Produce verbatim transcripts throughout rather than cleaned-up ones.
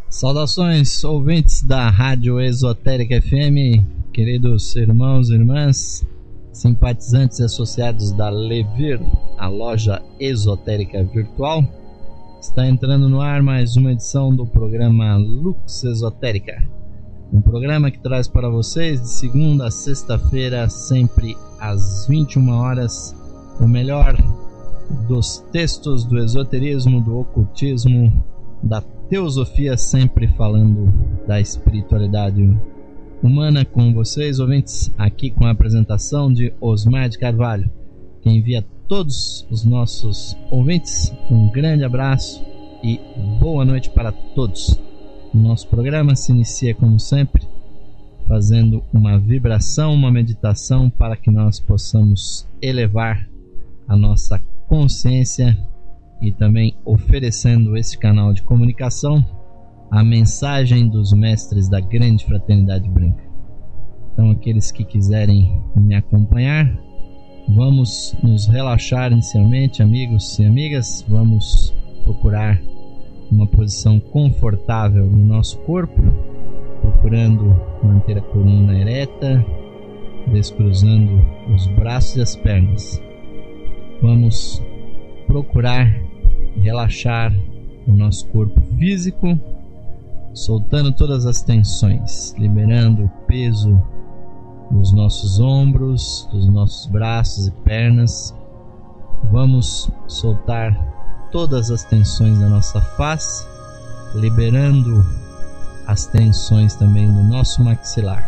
Saudações, ouvintes da Rádio Esotérica F M, queridos irmãos e irmãs, simpatizantes e associados da Levir, a loja esotérica virtual. Está entrando no ar mais uma edição do programa Lux Esotérica, um programa que traz para vocês de segunda a sexta-feira, sempre às vinte e uma horas, o melhor dos textos do esoterismo, do ocultismo, da teosofia, sempre falando da espiritualidade humana com vocês, ouvintes, aqui com a apresentação de Osmar de Carvalho, que envia a todos os nossos ouvintes um grande abraço e boa noite para todos. O nosso programa se inicia, como sempre, fazendo uma vibração, uma meditação para que nós possamos elevar a nossa consciência e também oferecendo esse canal de comunicação, a mensagem dos mestres da grande fraternidade branca. Então, aqueles que quiserem me acompanhar, vamos nos relaxar inicialmente, amigos e amigas. Vamos procurar uma posição confortável no nosso corpo, procurando manter a coluna ereta, descruzando os braços e as pernas. Vamos procurar relaxar o nosso corpo físico, soltando todas as tensões, liberando o peso dos nossos ombros, dos nossos braços e pernas. Vamos soltar todas as tensões da nossa face, liberando as tensões também do nosso maxilar.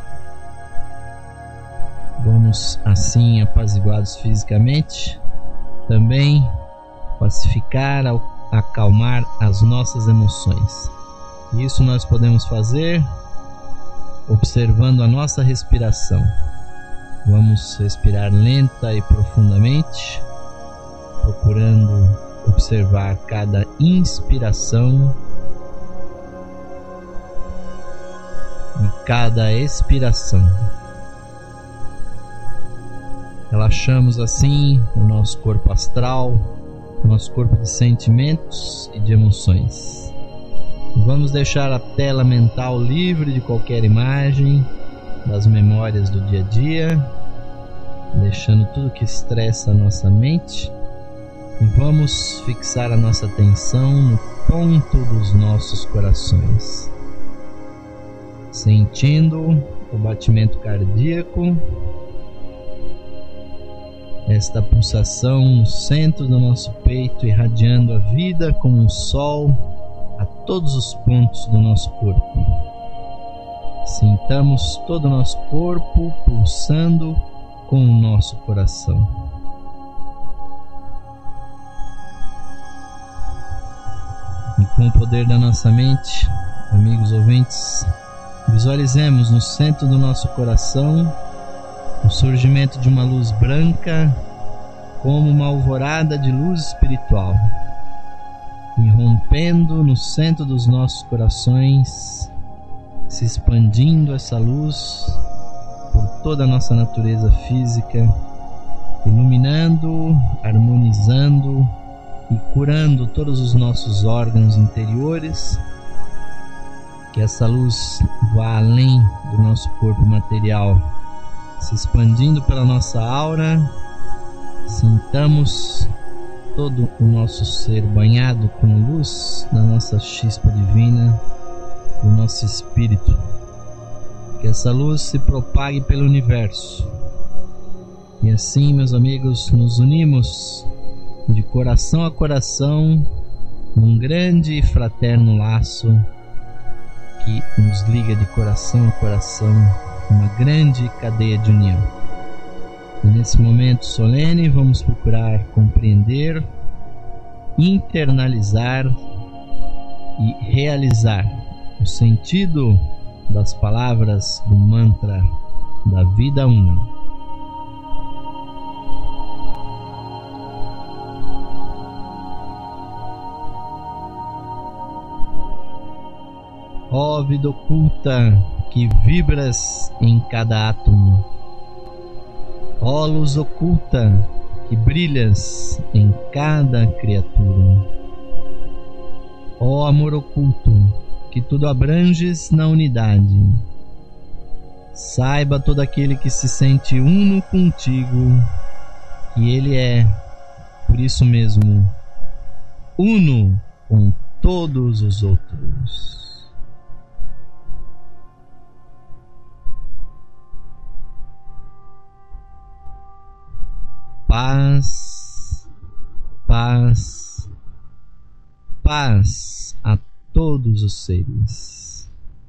Vamos assim, apaziguados fisicamente, também pacificar, acalmar as nossas emoções. Isso nós podemos fazer observando a nossa respiração. Vamos respirar lenta e profundamente, procurando observar cada inspiração e cada expiração. Relaxamos assim o nosso corpo astral, o nosso corpo de sentimentos e de emoções. Vamos deixar a tela mental livre de qualquer imagem das memórias do dia a dia, deixando tudo que estressa a nossa mente, e vamos fixar a nossa atenção no ponto dos nossos corações, sentindo o batimento cardíaco, esta pulsação no centro do nosso peito, irradiando a vida como um sol a todos os pontos do nosso corpo. Sintamos todo o nosso corpo pulsando com o nosso coração. E com o poder da nossa mente, amigos ouvintes, visualizemos no centro do nosso coração o surgimento de uma luz branca, como uma alvorada de luz espiritual, irrompendo no centro dos nossos corações, se expandindo essa luz por toda a nossa natureza física, iluminando, harmonizando e curando todos os nossos órgãos interiores. Que essa luz vá além do nosso corpo material, se expandindo pela nossa aura. Sintamos todo o nosso ser banhado com luz da nossa chispa divina, do nosso espírito. Que essa luz se propague pelo universo. E assim, meus amigos, nos unimos de coração a coração num grande e fraterno laço que nos liga de coração a coração, uma grande cadeia de união. E nesse momento solene vamos procurar compreender, internalizar e realizar o sentido das palavras do mantra da vida una. Ó vida oculta que vibras em cada átomo, ó luz oculta que brilhas em cada criatura, ó amor oculto que tudo abranges na unidade. Saiba todo aquele que se sente uno contigo, que ele é, por isso mesmo, uno com todos os outros. Paz, paz, paz a todos os seres.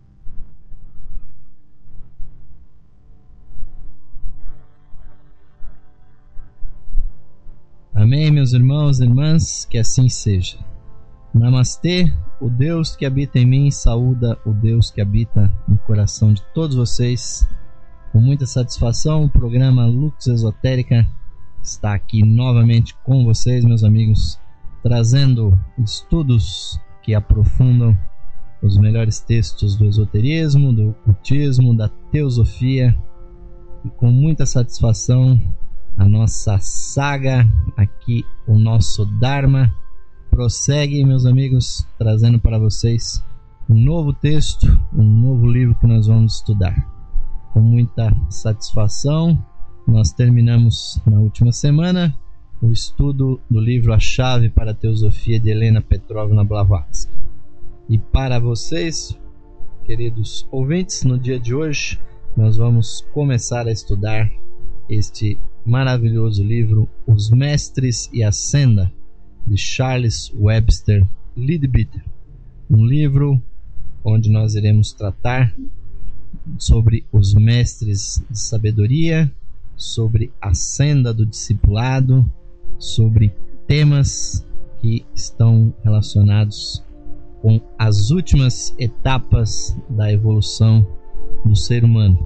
Amém, meus irmãos e irmãs, que assim seja. Namastê, o Deus que habita em mim saúda o Deus que habita no coração de todos vocês. Com muita satisfação, o programa Lux Esotérica está aqui novamente com vocês, meus amigos, trazendo estudos que aprofundam os melhores textos do esoterismo, do ocultismo, da teosofia, e com muita satisfação a nossa saga aqui, o nosso Dharma, prossegue, meus amigos, trazendo para vocês um novo texto, um novo livro que nós vamos estudar. Com muita satisfação, nós terminamos na última semana o estudo do livro A Chave para a Teosofia de Helena Petrovna Blavatsky. E para vocês, queridos ouvintes, no dia de hoje nós vamos começar a estudar este maravilhoso livro Os Mestres e a Senda, de Charles Webster Leadbeater. Um livro onde nós iremos tratar sobre os mestres de sabedoria, sobre a senda do discipulado, sobre temas que estão relacionados com as últimas etapas da evolução do ser humano.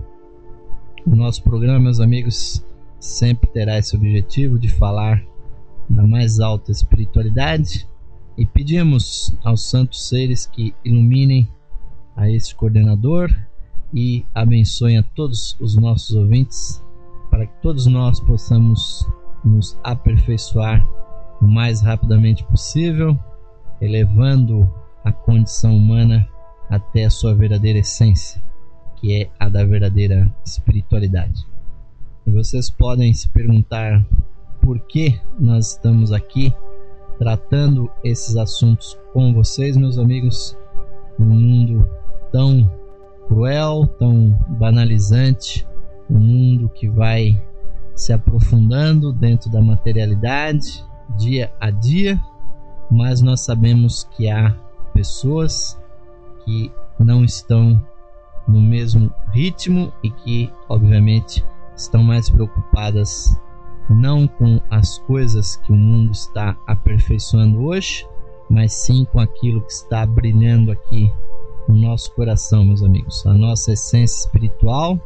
O nosso programa, meus amigos, sempre terá esse objetivo de falar da mais alta espiritualidade, e pedimos aos santos seres que iluminem a este coordenador e abençoem a todos os nossos ouvintes, para que todos nós possamos nos aperfeiçoar o mais rapidamente possível, elevando a condição humana até a sua verdadeira essência, que é a da verdadeira espiritualidade. E vocês podem se perguntar por que nós estamos aqui tratando esses assuntos com vocês, meus amigos, num mundo tão cruel, tão banalizante, um mundo que vai se aprofundando dentro da materialidade dia a dia, mas nós sabemos que há pessoas que não estão no mesmo ritmo e que, obviamente, estão mais preocupadas não com as coisas que o mundo está aperfeiçoando hoje, mas sim com aquilo que está brilhando aqui no nosso coração, meus amigos, a nossa essência espiritual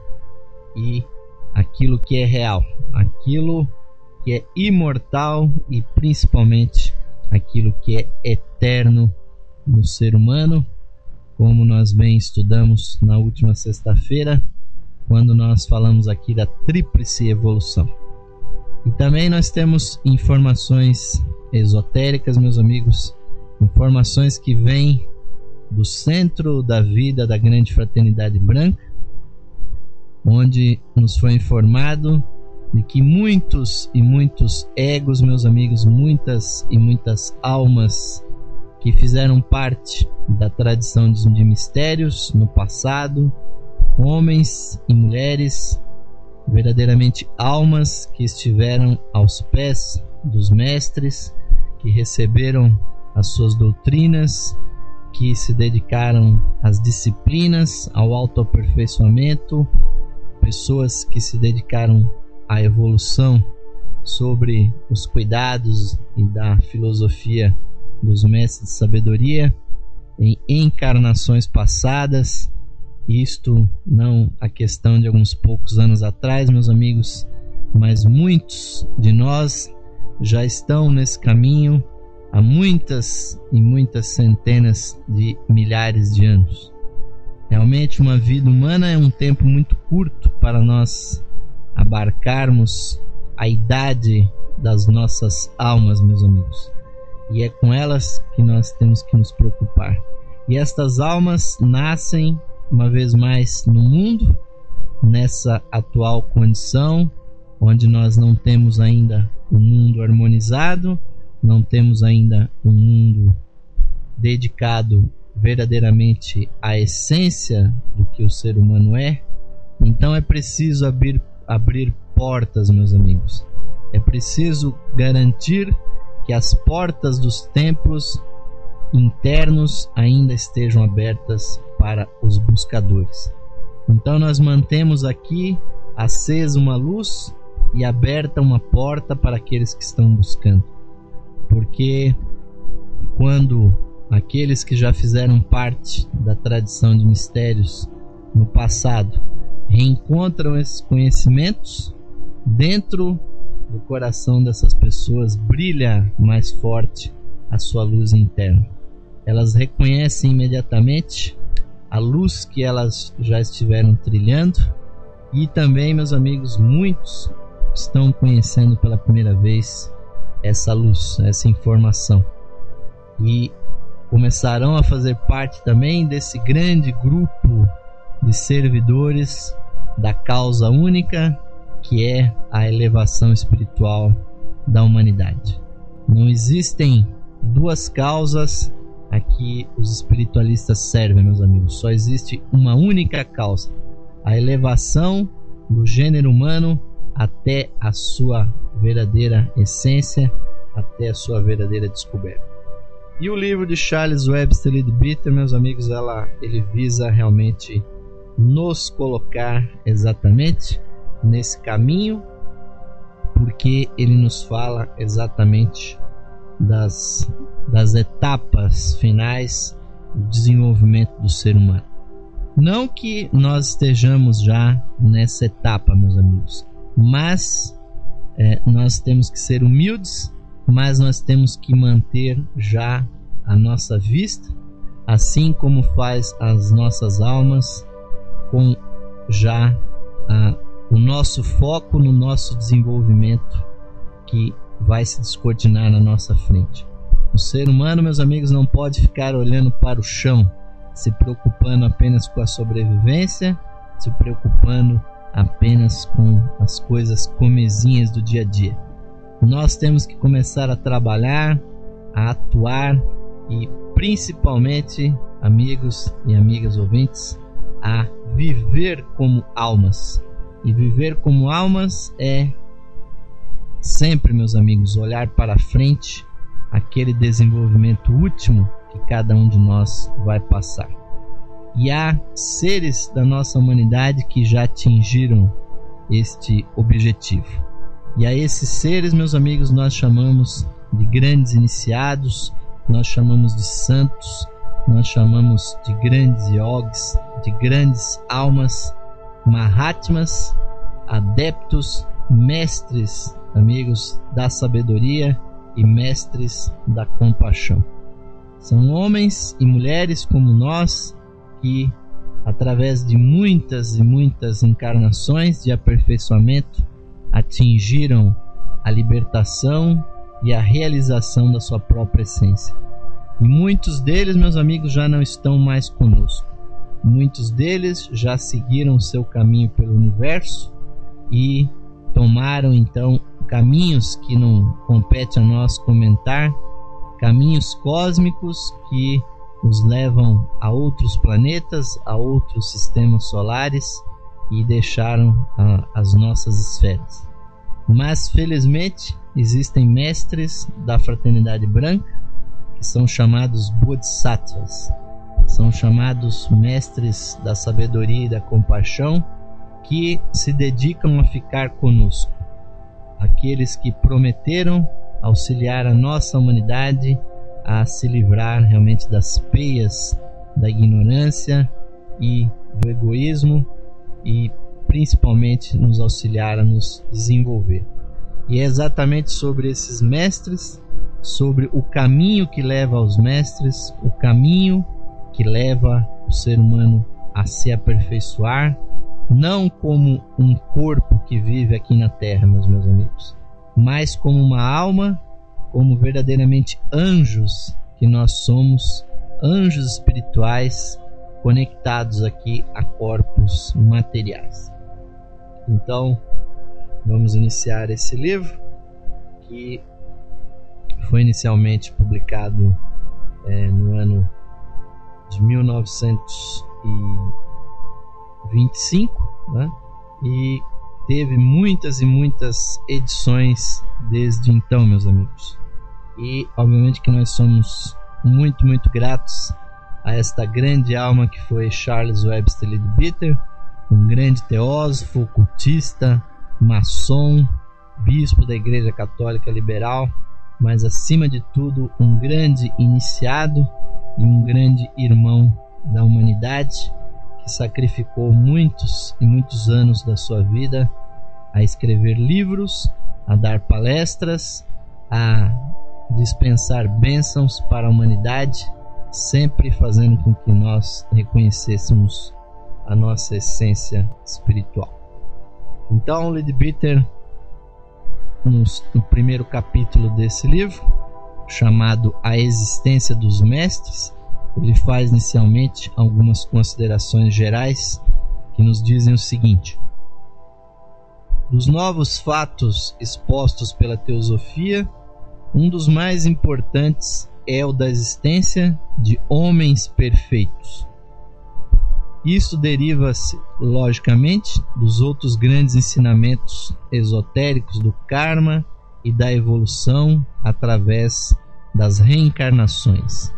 e aquilo que é real, aquilo que é imortal e principalmente aquilo que é eterno no ser humano, como nós bem estudamos na última sexta-feira, quando nós falamos aqui da tríplice evolução. E também nós temos informações esotéricas, meus amigos, informações que vêm do centro da vida da grande fraternidade branca, onde nos foi informado de que muitos e muitos egos, meus amigos, muitas e muitas almas que fizeram parte da tradição de mistérios no passado, homens e mulheres, verdadeiramente almas que estiveram aos pés dos mestres, que receberam as suas doutrinas, que se dedicaram às disciplinas, ao autoaperfeiçoamento, pessoas que se dedicaram à evolução sobre os cuidados e da filosofia dos mestres de sabedoria em encarnações passadas. Isto não a questão de alguns poucos anos atrás, meus amigos, mas muitos de nós já estão nesse caminho há muitas e muitas centenas de milhares de anos. Realmente uma vida humana é um tempo muito curto para nós abarcarmos a idade das nossas almas, meus amigos, e é com elas que nós temos que nos preocupar. E estas almas nascem uma vez mais no mundo, nessa atual condição, onde nós não temos ainda um mundo harmonizado, não temos ainda um mundo dedicado verdadeiramente à essência do que o ser humano é. Então é preciso abrir, abrir portas, meus amigos. É preciso garantir que as portas dos templos internos ainda estejam abertas para os buscadores. Então nós mantemos aqui acesa uma luz e aberta uma porta para aqueles que estão buscando. Porque quando aqueles que já fizeram parte da tradição de mistérios no passado reencontram esses conhecimentos, dentro do coração dessas pessoas brilha mais forte a sua luz interna. Elas reconhecem imediatamente a luz que elas já estiveram trilhando, e também, meus amigos, muitos estão conhecendo pela primeira vez essa luz, essa informação, e começarão a fazer parte também desse grande grupo de servidores da causa única, que é a elevação espiritual da humanidade. Não existem duas causas a que os espiritualistas servem, meus amigos. Só existe uma única causa: a elevação do gênero humano até a sua verdadeira essência, até a sua verdadeira descoberta. E o livro de Charles Webster Leadbeater, meus amigos, ela, ele visa realmente nos colocar exatamente nesse caminho, porque ele nos fala exatamente das, das etapas finais do desenvolvimento do ser humano. Não que nós estejamos já nessa etapa, meus amigos, mas é, nós temos que ser humildes, mas nós temos que manter já a nossa vista, assim como faz as nossas almas, com já a, o nosso foco no nosso desenvolvimento que vai se descortinar na nossa frente. O ser humano, meus amigos, não pode ficar olhando para o chão, se preocupando apenas com a sobrevivência, se preocupando apenas com as coisas comezinhas do dia a dia. Nós temos que começar a trabalhar, a atuar e, principalmente, amigos e amigas ouvintes, a viver como almas. E viver como almas é sempre, meus amigos, olhar para frente, aquele desenvolvimento último que cada um de nós vai passar. E há seres da nossa humanidade que já atingiram este objetivo. E a esses seres, meus amigos, nós chamamos de grandes iniciados, nós chamamos de santos, nós chamamos de grandes yogis, de grandes almas, mahatmas, adeptos, mestres, amigos, da sabedoria e mestres da compaixão. São homens e mulheres como nós que, através de muitas e muitas encarnações de aperfeiçoamento, atingiram a libertação e a realização da sua própria essência. E muitos deles, meus amigos, já não estão mais conosco. Muitos deles já seguiram seu caminho pelo universo e tomaram então caminhos que não compete a nós comentar, caminhos cósmicos que os levam a outros planetas, a outros sistemas solares, e deixaram a, as nossas esferas. Mas felizmente existem mestres da fraternidade branca que são chamados Bodhisattvas, são chamados mestres da sabedoria e da compaixão, que se dedicam a ficar conosco, aqueles que prometeram auxiliar a nossa humanidade a se livrar realmente das peias da ignorância e do egoísmo, e principalmente nos auxiliar a nos desenvolver. E é exatamente sobre esses mestres, sobre o caminho que leva aos mestres, o caminho que leva o ser humano a se aperfeiçoar, não como um corpo que vive aqui na Terra, meus meus amigos, mas como uma alma, como verdadeiramente anjos que nós somos, anjos espirituais conectados aqui a corpos materiais. Então, vamos iniciar esse livro que foi inicialmente publicado é, no ano de mil novecentos e vinte e cinco, né? E teve muitas e muitas edições desde então, meus amigos. E obviamente que nós somos muito, muito gratos a esta grande alma que foi Charles Webster Leadbeater, um grande teósofo, ocultista, maçom, bispo da Igreja Católica Liberal, mas acima de tudo um grande iniciado e um grande irmão da humanidade, que sacrificou muitos e muitos anos da sua vida a escrever livros, a dar palestras, a dispensar bênçãos para a humanidade, sempre fazendo com que nós reconhecêssemos a nossa essência espiritual. Então, Leadbeater, no, no primeiro capítulo desse livro, chamado A Existência dos Mestres, ele faz inicialmente algumas considerações gerais que nos dizem o seguinte: dos novos fatos expostos pela teosofia, um dos mais importantes é o da existência de homens perfeitos. Isto deriva-se, logicamente, dos outros grandes ensinamentos esotéricos do karma e da evolução através das reencarnações.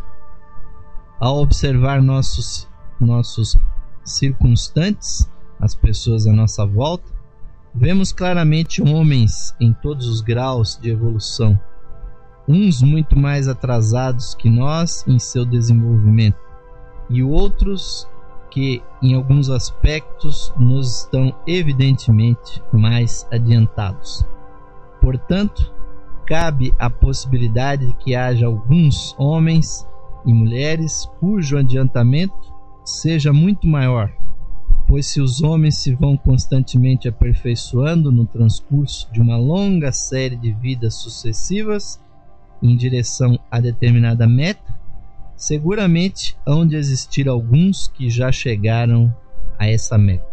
Ao observar nossos, nossos circunstantes, as pessoas à nossa volta, vemos claramente homens em todos os graus de evolução, uns muito mais atrasados que nós em seu desenvolvimento, e outros que, em alguns aspectos, nos estão evidentemente mais adiantados. Portanto, cabe a possibilidade de que haja alguns homens e mulheres cujo adiantamento seja muito maior, pois se os homens se vão constantemente aperfeiçoando no transcurso de uma longa série de vidas sucessivas em direção a determinada meta, seguramente hão de existir alguns que já chegaram a essa meta.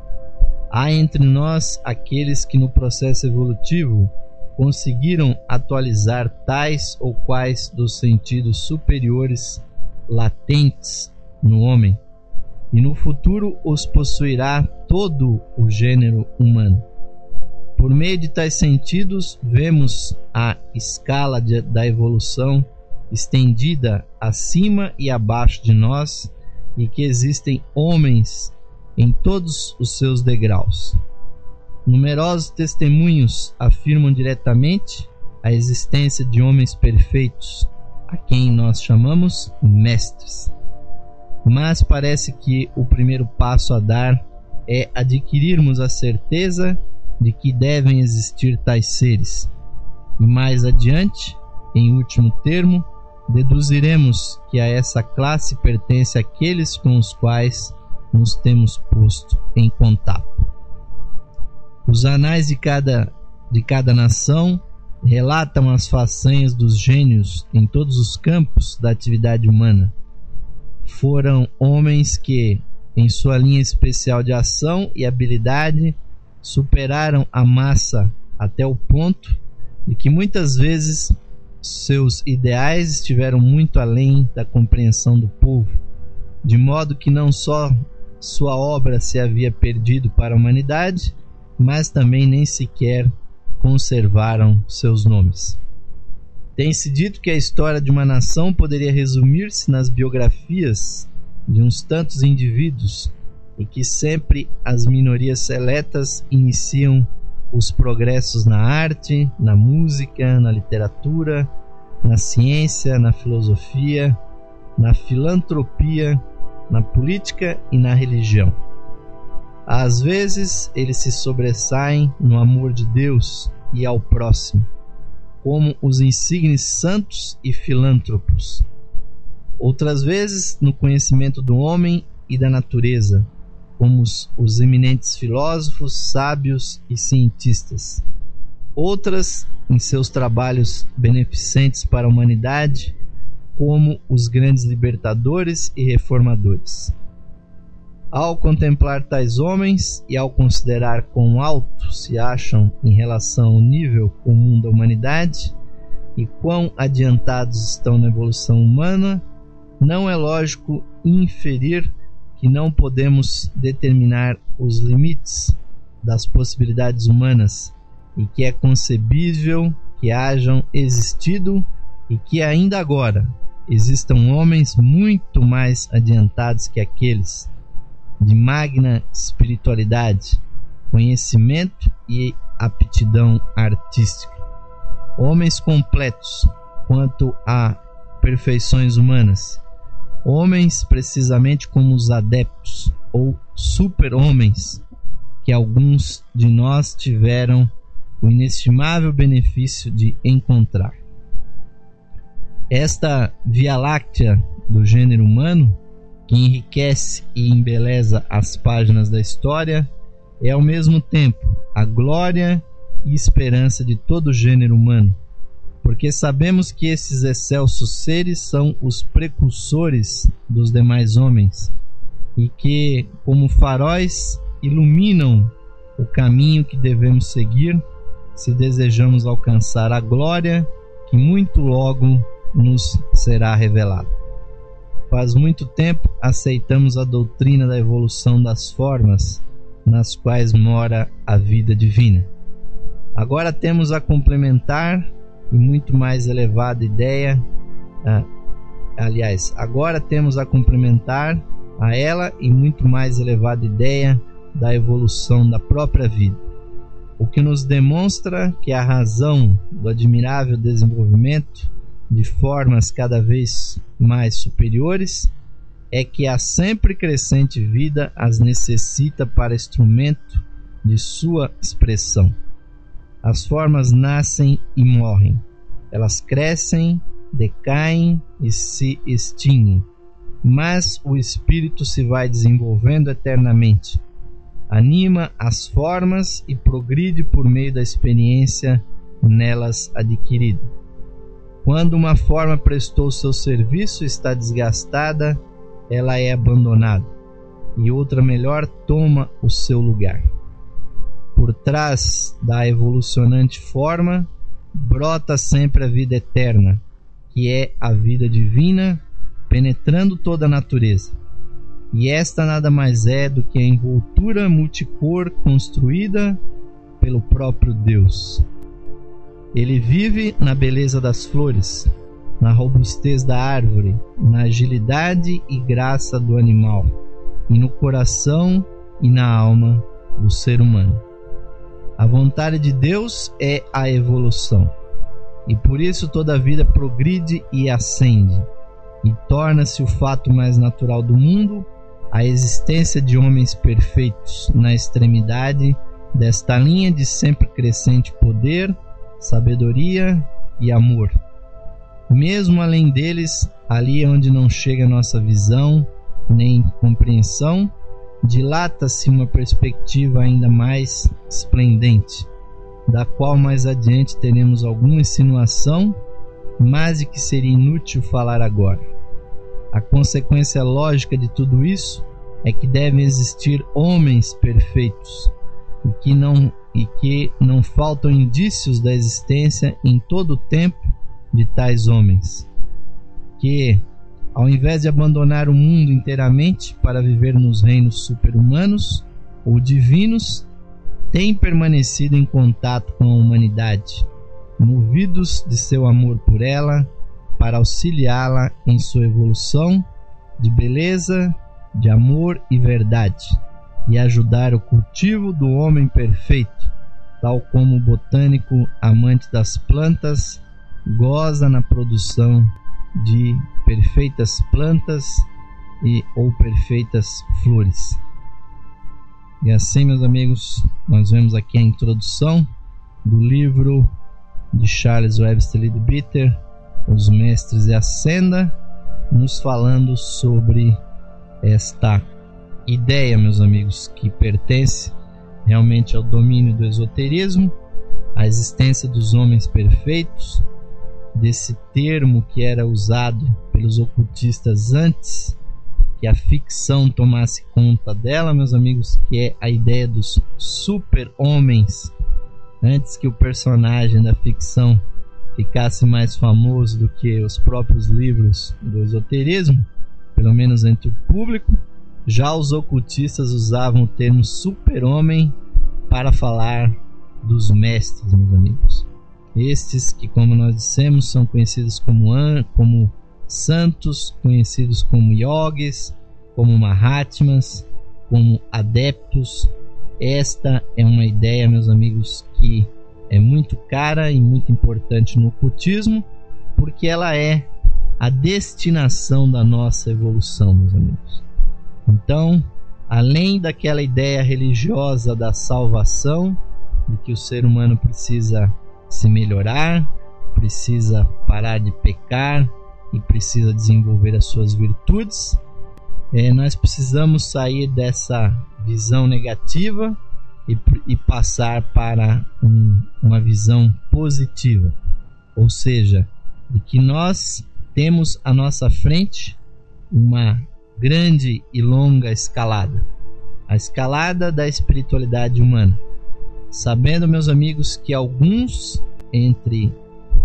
Há entre nós aqueles que no processo evolutivo conseguiram atualizar tais ou quais dos sentidos superiores latentes no homem, e no futuro os possuirá todo o gênero humano. Por meio de tais sentidos, vemos a escala de, da evolução estendida acima e abaixo de nós, e que existem homens em todos os seus degraus. Numerosos testemunhos afirmam diretamente a existência de homens perfeitos, a quem nós chamamos mestres. Mas parece que o primeiro passo a dar é adquirirmos a certeza de que devem existir tais seres, e mais adiante, em último termo, deduziremos que a essa classe pertence aqueles com os quais nos temos posto em contato. Os anais de cada, de cada nação relatam as façanhas dos gênios em todos os campos da atividade humana. Foram homens que, em sua linha especial de ação e habilidade, superaram a massa até o ponto de que muitas vezes seus ideais estiveram muito além da compreensão do povo, de modo que não só sua obra se havia perdido para a humanidade, mas também nem sequer conservaram seus nomes. Tem-se dito que a história de uma nação poderia resumir-se nas biografias de uns tantos indivíduos, e que sempre as minorias seletas iniciam os progressos na arte, na música, na literatura, na ciência, na filosofia, na filantropia, na política e na religião. Às vezes eles se sobressaem no amor de Deus e ao próximo, como os insignes santos e filântropos. Outras vezes no conhecimento do homem e da natureza, como os, os eminentes filósofos, sábios e cientistas. Outras em seus trabalhos beneficentes para a humanidade, como os grandes libertadores e reformadores. Ao contemplar tais homens e ao considerar quão alto se acham em relação ao nível comum da humanidade e quão adiantados estão na evolução humana, não é lógico inferir que não podemos determinar os limites das possibilidades humanas e que é concebível que hajam existido e que ainda agora existam homens muito mais adiantados que aqueles, de magna espiritualidade, conhecimento e aptidão artística. Homens completos quanto a perfeições humanas. Homens precisamente como os adeptos ou super-homens que alguns de nós tiveram o inestimável benefício de encontrar. Esta Via Láctea do gênero humano, que enriquece e embeleza as páginas da história, é ao mesmo tempo a glória e esperança de todo o gênero humano, porque sabemos que esses excelsos seres são os precursores dos demais homens e que, como faróis, iluminam o caminho que devemos seguir se desejamos alcançar a glória que muito logo nos será revelada. Faz muito tempo aceitamos a doutrina da evolução das formas nas quais mora a vida divina. Agora temos a complementar e muito mais elevada ideia, ah, aliás, agora temos a complementar a ela e muito mais elevada ideia da evolução da própria vida, o que nos demonstra que a razão do admirável desenvolvimento de formas cada vez mais superiores é que a sempre crescente vida as necessita para instrumento de sua expressão. As formas nascem e morrem, elas crescem, decaem e se extinguem, mas o espírito se vai desenvolvendo eternamente, anima as formas e progride por meio da experiência nelas adquirida. Quando uma forma prestou seu serviço e está desgastada, ela é abandonada e outra melhor toma o seu lugar. Por trás da evolucionante forma, brota sempre a vida eterna, que é a vida divina, penetrando toda a natureza. E esta nada mais é do que a envoltura multicor construída pelo próprio Deus. Ele vive na beleza das flores, na robustez da árvore, na agilidade e graça do animal, e no coração e na alma do ser humano. A vontade de Deus é a evolução, e por isso toda a vida progride e ascende, e torna-se o fato mais natural do mundo a existência de homens perfeitos na extremidade desta linha de sempre crescente poder, sabedoria e amor. Mesmo além deles, ali onde não chega nossa visão nem compreensão, dilata-se uma perspectiva ainda mais esplendente, da qual mais adiante teremos alguma insinuação, mas de que seria inútil falar agora. A consequência lógica de tudo isso é que devem existir homens perfeitos e que não, e que não faltam indícios da existência em todo o tempo de tais homens, que, ao invés de abandonar o mundo inteiramente para viver nos reinos super-humanos ou divinos, têm permanecido em contato com a humanidade, movidos de seu amor por ela, para auxiliá-la em sua evolução de beleza, de amor e verdade, e ajudar o cultivo do homem perfeito, tal como o botânico amante das plantas goza na produção de perfeitas plantas e ou perfeitas flores. E assim, meus amigos, nós vemos aqui a introdução do livro de Charles Webster Leadbeater, Os Mestres e a Senda, nos falando sobre esta ideia, meus amigos, que pertence realmente ao domínio do esoterismo, a existência dos homens perfeitos, desse termo que era usado pelos ocultistas antes que a ficção tomasse conta dela, meus amigos, que é a ideia dos super-homens, antes que o personagem da ficção ficasse mais famoso do que os próprios livros do esoterismo, pelo menos entre o público. Já os ocultistas usavam o termo super-homem para falar dos mestres, meus amigos. Estes que, como nós dissemos, são conhecidos como, an- como santos, conhecidos como yogis, como mahatmas, como adeptos. Esta é uma ideia, meus amigos, que é muito cara e muito importante no ocultismo, porque ela é a destinação da nossa evolução, meus amigos. Então, além daquela ideia religiosa da salvação, de que o ser humano precisa se melhorar, precisa parar de pecar e precisa desenvolver as suas virtudes, é, nós precisamos sair dessa visão negativa e, e passar para um, uma visão positiva, ou seja, de que nós temos à nossa frente uma grande e longa escalada, a escalada da espiritualidade humana, sabendo, meus amigos, que alguns entre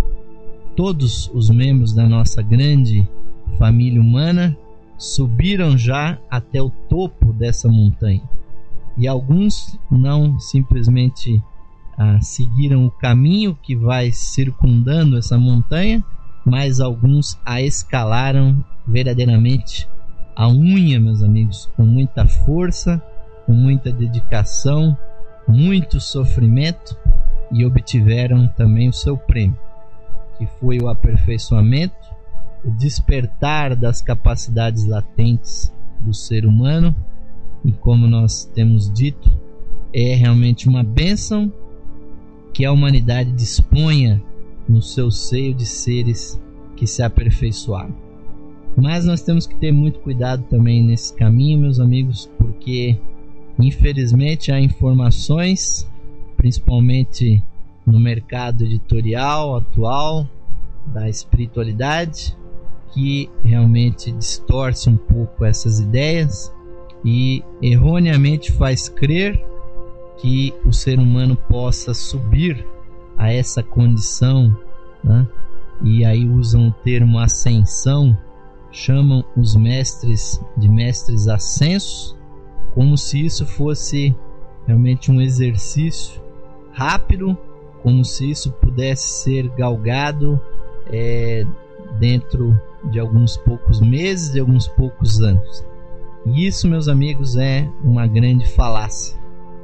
todos os membros da nossa grande família humana subiram já até o topo dessa montanha, e alguns não simplesmente ah, seguiram o caminho que vai circundando essa montanha, mas alguns a escalaram verdadeiramente a unha, meus amigos, com muita força, com muita dedicação, muito sofrimento, e obtiveram também o seu prêmio, que foi o aperfeiçoamento, o despertar das capacidades latentes do ser humano. E como nós temos dito, é realmente uma bênção que a humanidade disponha no seu seio de seres que se aperfeiçoaram. Mas nós temos que ter muito cuidado também nesse caminho, meus amigos, porque infelizmente há informações, principalmente no mercado editorial atual da espiritualidade, que realmente distorce um pouco essas ideias e erroneamente faz crer que o ser humano possa subir a essa condição, né? E aí usam o termo ascensão, chamam os mestres de mestres ascensos, como se isso fosse realmente um exercício rápido, como se isso pudesse ser galgado é, dentro de alguns poucos meses, de alguns poucos anos. E isso, meus amigos, é uma grande falácia.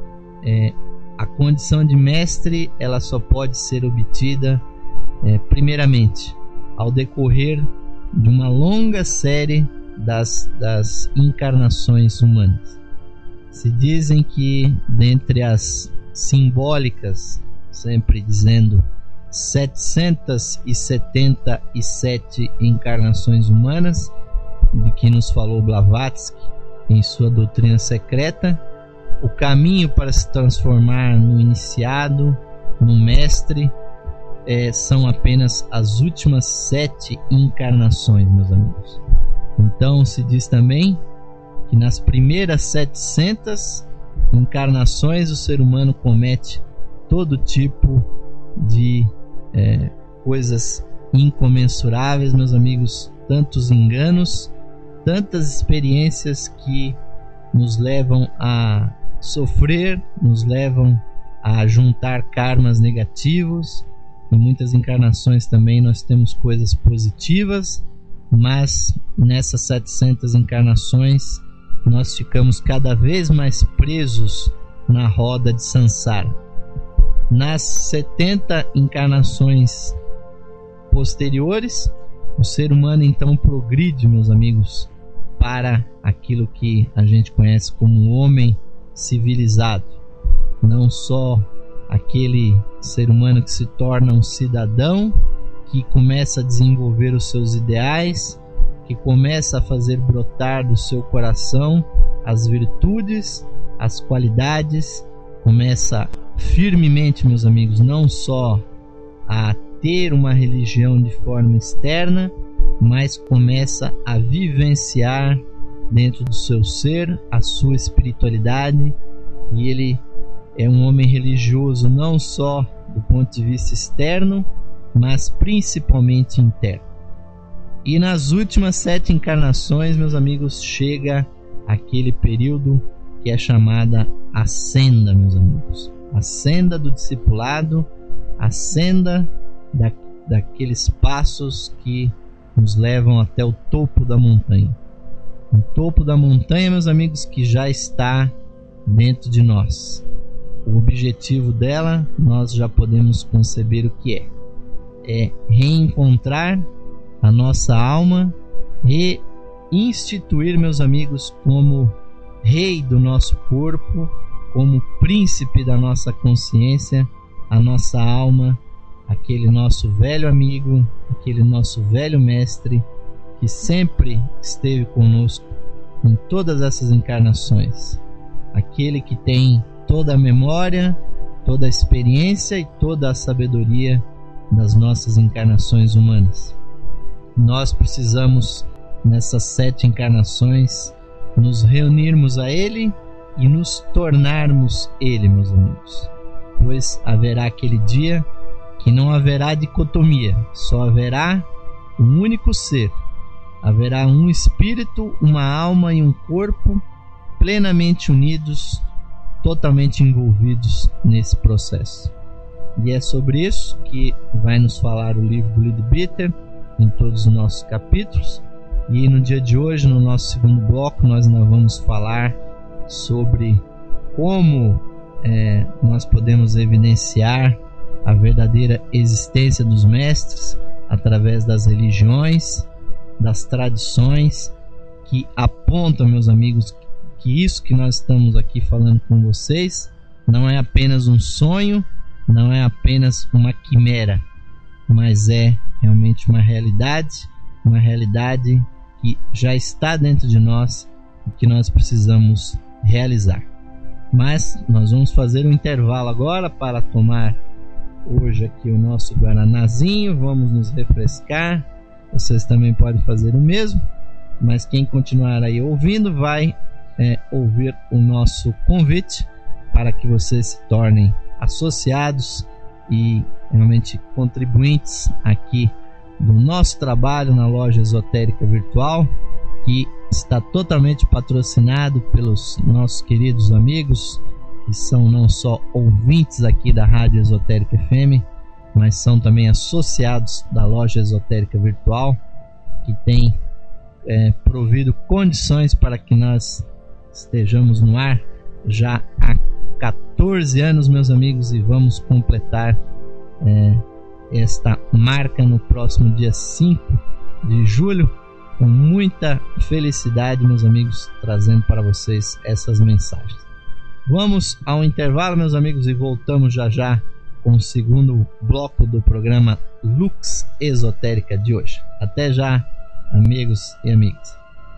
É, a condição de mestre ela só pode ser obtida é, primeiramente ao decorrer de uma longa série das, das encarnações humanas. Se dizem que dentre as simbólicas, sempre dizendo setecentas e setenta e sete encarnações humanas, de que nos falou Blavatsky em sua doutrina secreta, o caminho para se transformar no iniciado, no mestre, é, são apenas as últimas sete encarnações, meus amigos. Então se diz também que nas primeiras setecentas encarnações o ser humano comete todo tipo de é, coisas incomensuráveis, meus amigos, tantos enganos, tantas experiências que nos levam a sofrer, nos levam a juntar karmas negativos. Em muitas encarnações também nós temos coisas positivas, mas nessas setecentas encarnações nós ficamos cada vez mais presos na roda de Sansara. Nas setenta encarnações posteriores, o ser humano então progride, meus amigos, para aquilo que a gente conhece como um homem civilizado. Não só aquele ser humano que se torna um cidadão, que começa a desenvolver os seus ideais, que começa a fazer brotar do seu coração as virtudes, as qualidades, começa firmemente, meus amigos, não só a ter uma religião de forma externa, mas começa a vivenciar dentro do seu ser a sua espiritualidade, e ele é um homem religioso não só do ponto de vista externo, mas principalmente interno. E nas últimas sete encarnações, meus amigos, chega aquele período que é chamada a senda, meus amigos. A senda do discipulado, a senda da, daqueles passos que nos levam até o topo da montanha. O topo da montanha, meus amigos, que já está dentro de nós. O objetivo dela, nós já podemos conceber o que é. É reencontrar a nossa alma, reinstituir, meus amigos, como rei do nosso corpo, como príncipe da nossa consciência, a nossa alma, aquele nosso velho amigo, aquele nosso velho mestre que sempre esteve conosco em todas essas encarnações, aquele que tem toda a memória, toda a experiência e toda a sabedoria das nossas encarnações humanas. Nós precisamos, nessas sete encarnações, nos reunirmos a Ele e nos tornarmos Ele, meus amigos. Pois haverá aquele dia que não haverá dicotomia, só haverá um único ser. Haverá um espírito, uma alma e um corpo plenamente unidos, totalmente envolvidos nesse processo. E é sobre isso que vai nos falar o livro do Leadbeater, em todos os nossos capítulos. E no dia de hoje, no nosso segundo bloco, nós ainda vamos falar sobre como é, nós podemos evidenciar a verdadeira existência dos mestres através das religiões, das tradições que apontam, meus amigos, que isso que nós estamos aqui falando com vocês não é apenas um sonho, não é apenas uma quimera, mas é realmente uma realidade, uma realidade que já está dentro de nós e que nós precisamos realizar. Mas nós vamos fazer um intervalo agora para tomar hoje aqui o nosso guaranazinho, vamos nos refrescar. Vocês também podem fazer o mesmo, mas quem continuar aí ouvindo vai é, ouvir o nosso convite para que vocês se tornem associados e realmente contribuintes aqui do nosso trabalho na Loja Esotérica Virtual, que está totalmente patrocinado pelos nossos queridos amigos, que são não só ouvintes aqui da Rádio Esotérica F M, mas são também associados da Loja Esotérica Virtual, que tem é, provido condições para que nós estejamos no ar já há catorze anos, meus amigos, e vamos completar é, esta marca no próximo dia cinco de julho, com muita felicidade, meus amigos, trazendo para vocês essas mensagens. Vamos ao intervalo, meus amigos, e voltamos já já com o segundo bloco do programa Lux Esotérica de hoje. Até já, amigos e amigas.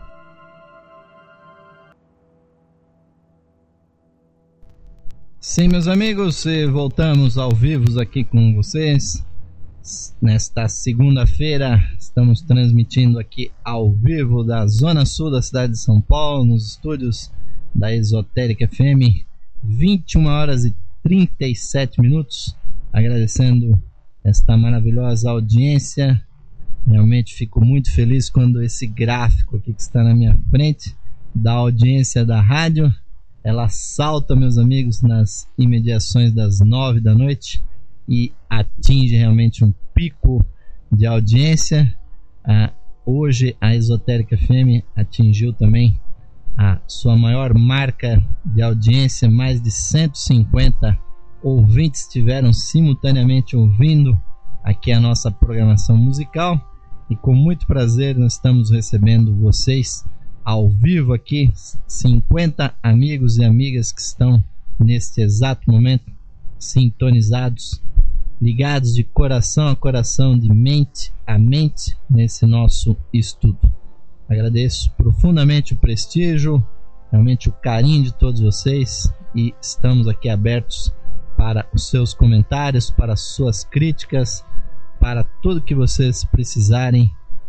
Sim, meus amigos, voltamos ao vivo aqui com vocês. Nesta segunda-feira, estamos transmitindo aqui ao vivo da Zona Sul da cidade de São Paulo, nos estúdios da Esotérica F M, vinte e uma horas e trinta e sete minutos. Agradecendo esta maravilhosa audiência. Realmente fico muito feliz quando esse gráfico aqui que está na minha frente da audiência da rádio, ela salta, meus amigos, nas imediações das nove da noite e atinge realmente um pico de audiência. Ah, hoje a Esotérica F M atingiu também a sua maior marca de audiência. Mais de cento e cinquenta ouvintes estiveram simultaneamente ouvindo aqui a nossa programação musical, e com muito prazer nós estamos recebendo vocês ao vivo aqui, cinquenta amigos e amigas que estão neste exato momento sintonizados, ligados de coração a coração, de mente a mente nesse nosso estudo. Agradeço profundamente o prestígio, realmente o carinho de todos vocês, e estamos aqui abertos para os seus comentários, para as suas críticas, para tudo que vocês precisarem e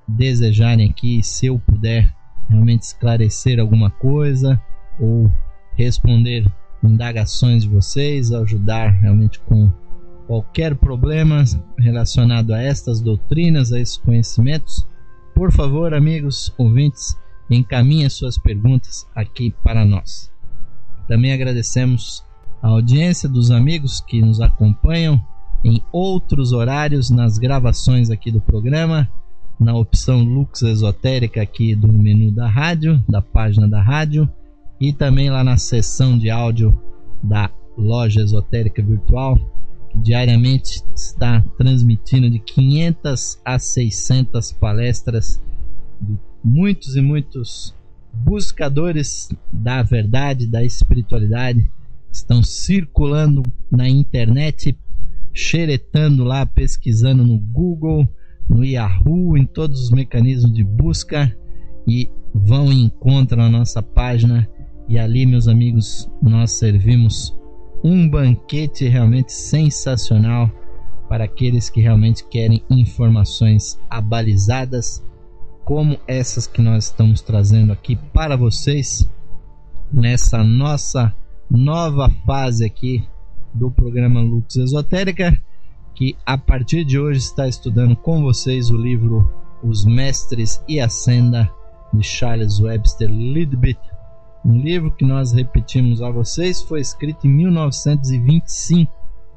desejarem aqui, se eu puder realmente esclarecer alguma coisa ou responder indagações de vocês, ajudar realmente com qualquer problema relacionado a estas doutrinas, a esses conhecimentos, por favor, amigos ouvintes, encaminhem suas perguntas aqui para nós. Também agradecemos a audiência dos amigos que nos acompanham em outros horários nas gravações aqui do programa, na opção Lux Esotérica aqui do menu da rádio, da página da rádio, e também lá na seção de áudio da Loja Esotérica Virtual, que diariamente está transmitindo de quinhentas a seiscentas palestras de muitos e muitos buscadores da verdade, da espiritualidade, estão circulando na internet, xeretando lá, pesquisando no Google, no Yahoo, em todos os mecanismos de busca, e vão e encontram a nossa página, e ali, meus amigos, nós servimos um banquete realmente sensacional para aqueles que realmente querem informações abalizadas, como essas que nós estamos trazendo aqui para vocês nessa nossa nova fase aqui do programa Lux Esotérica, que a partir de hoje está estudando com vocês o livro Os Mestres e a Senda, de Charles Webster Leadbeater. Um livro que nós repetimos a vocês, foi escrito em mil novecentos e vinte e cinco,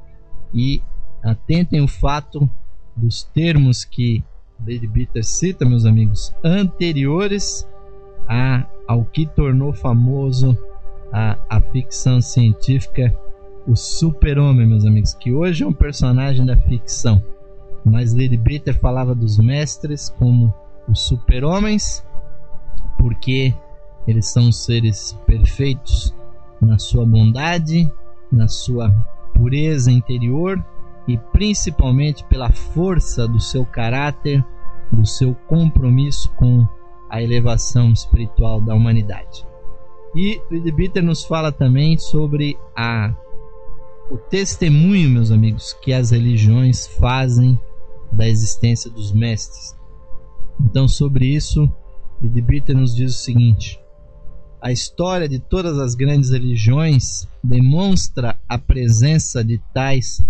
e atentem o fato dos termos que Leadbeater cita, meus amigos, anteriores a, ao que tornou famoso a, a ficção científica, o Super-Homem, meus amigos, que hoje é um personagem da ficção, mas Leadbeater falava dos mestres como os super-homens, porque eles são seres perfeitos na sua bondade, na sua pureza interior e principalmente pela força do seu caráter, do seu compromisso com a elevação espiritual da humanidade. E Leadbeater nos fala também sobre a, o testemunho, meus amigos, que as religiões fazem da existência dos mestres. Então, sobre isso, Leadbeater nos diz o seguinte: a história de todas as grandes religiões demonstra a presença de tais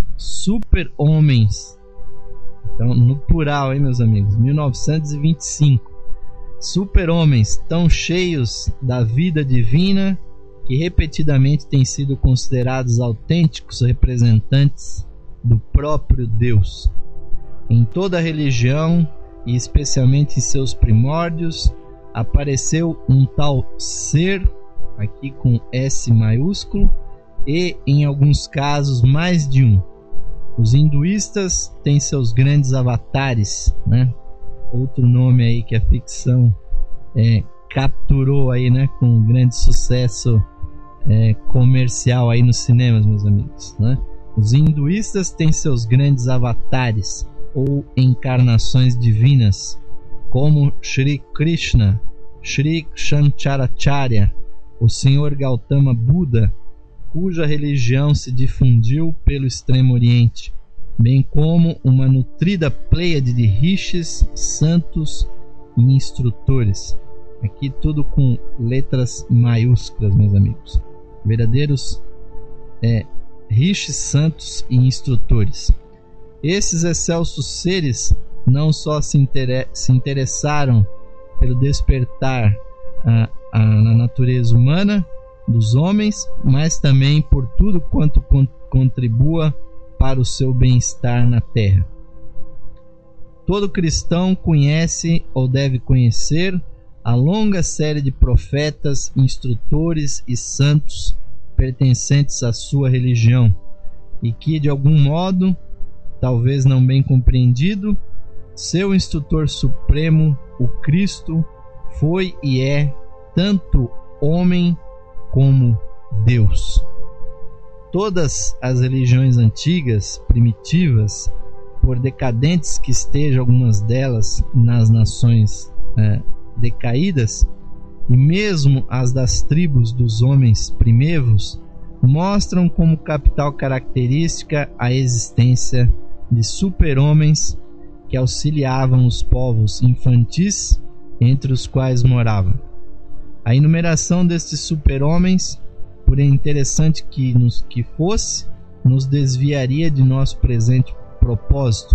super-homens. Então, no plural, hein, meus amigos? mil novecentos e vinte e cinco. Super-homens tão cheios da vida divina que repetidamente têm sido considerados autênticos representantes do próprio Deus. Em toda a religião, e especialmente em seus primórdios, apareceu um tal ser, aqui com S maiúsculo, e em alguns casos mais de um. Os hinduístas têm seus grandes avatares, né? Outro nome aí que a ficção é, capturou aí, né, com um grande sucesso é, comercial aí nos cinemas, meus amigos, né? Os hinduístas têm seus grandes avatares ou encarnações divinas, como Shri Krishna, Shri Shankaracharya, o Senhor Gautama Buda, cuja religião se difundiu pelo Extremo Oriente, bem como uma nutrida pleiade de rishis, santos e instrutores. Aqui tudo com letras maiúsculas, meus amigos. Verdadeiros é, rishis, santos e instrutores. Esses excelsos seres não só se, inter... se interessaram pelo despertar a, a, na natureza humana dos homens, mas também por tudo quanto con- contribua para o seu bem-estar na terra. Todo cristão conhece ou deve conhecer a longa série de profetas, instrutores e santos pertencentes à sua religião, e que, de algum modo, talvez não bem compreendido, seu instrutor supremo, o Cristo, foi e é tanto homem como Deus. Todas as religiões antigas, primitivas, por decadentes que estejam algumas delas nas nações é, decaídas, e mesmo as das tribos dos homens primeiros, mostram como capital característica a existência de super-homens que auxiliavam os povos infantis entre os quais moravam. A enumeração destes super-homens, por interessante que, nos, que fosse, nos desviaria de nosso presente propósito.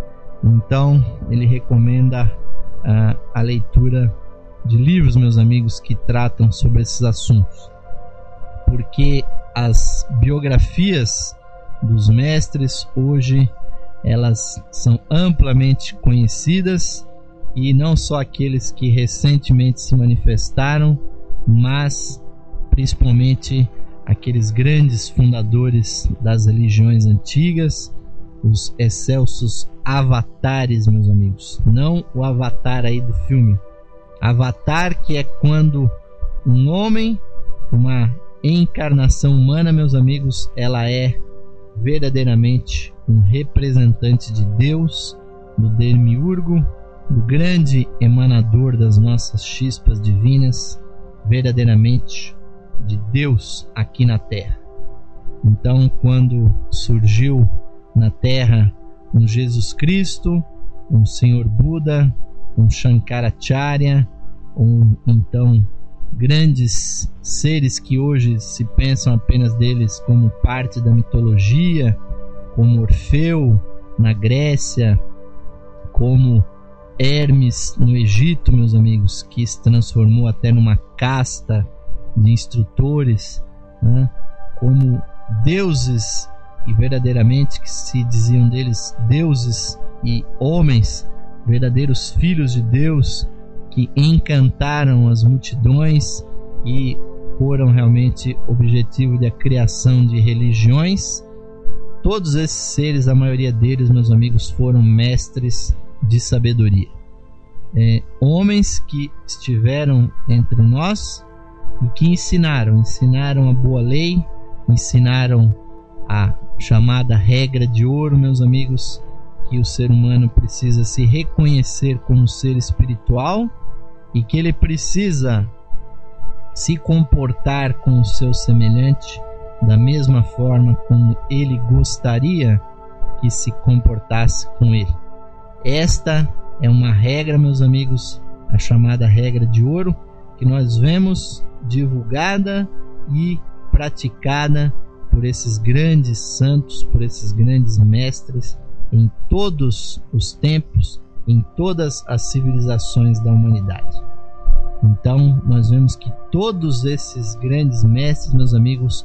Então, ele recomenda uh, a leitura de livros, meus amigos, que tratam sobre esses assuntos, porque as biografias dos mestres hoje elas são amplamente conhecidas, e não só aqueles que recentemente se manifestaram, mas principalmente aqueles grandes fundadores das religiões antigas, os excelsos avatares, meus amigos. Não o avatar aí do filme. Avatar, que é quando um homem, uma encarnação humana, meus amigos, ela é verdadeiramente um representante de Deus, do Demiurgo, do grande emanador das nossas chispas divinas, verdadeiramente de Deus aqui na Terra. Então, quando surgiu na Terra um Jesus Cristo, um Senhor Buda, um Shankaracharya, um então grandes seres que hoje se pensam apenas deles como parte da mitologia, como Orfeu na Grécia, como Hermes no Egito, meus amigos, que se transformou até numa casta de instrutores, né? Como deuses, e verdadeiramente que se diziam deles deuses e homens, verdadeiros filhos de Deus, que encantaram as multidões e foram realmente objetivo da criação de religiões. Todos esses seres, a maioria deles, meus amigos, foram mestres de sabedoria. É, homens que estiveram entre nós e que ensinaram, ensinaram a boa lei, ensinaram a chamada regra de ouro, meus amigos, que o ser humano precisa se reconhecer como ser espiritual e que ele precisa se comportar com o seu semelhante da mesma forma como ele gostaria que se comportasse com ele. Esta é uma regra, meus amigos, a chamada regra de ouro, que nós vemos divulgada e praticada por esses grandes santos, por esses grandes mestres em todos os tempos, em todas as civilizações da humanidade. Então, nós vemos que todos esses grandes mestres, meus amigos,